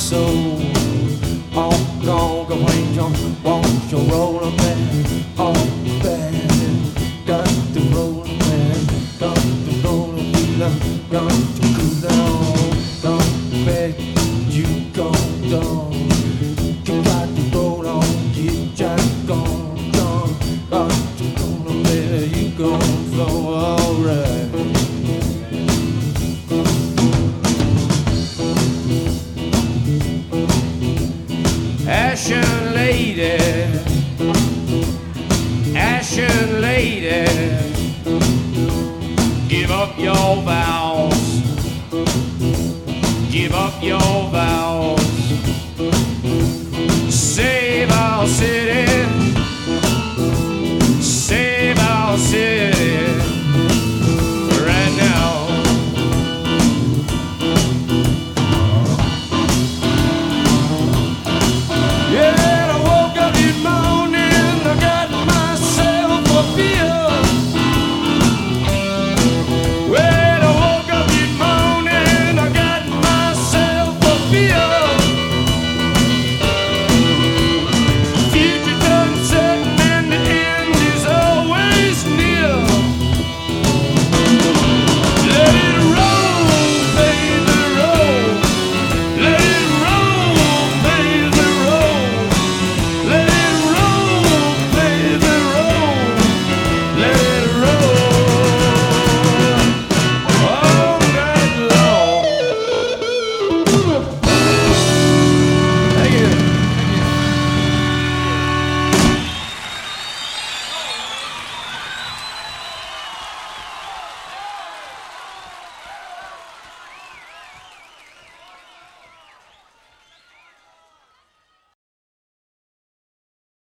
soul. Oh, gone, go away, John. Want your rolling man. Oh, bad. Got the rolling man. Got the rolling man. Got to cool down. Don't beg you gone down. You got to roll on. Get just gone down. Got to roll on there. You gone flow alright. Ashen lady, ashen lady, give up your vows, give up your vows.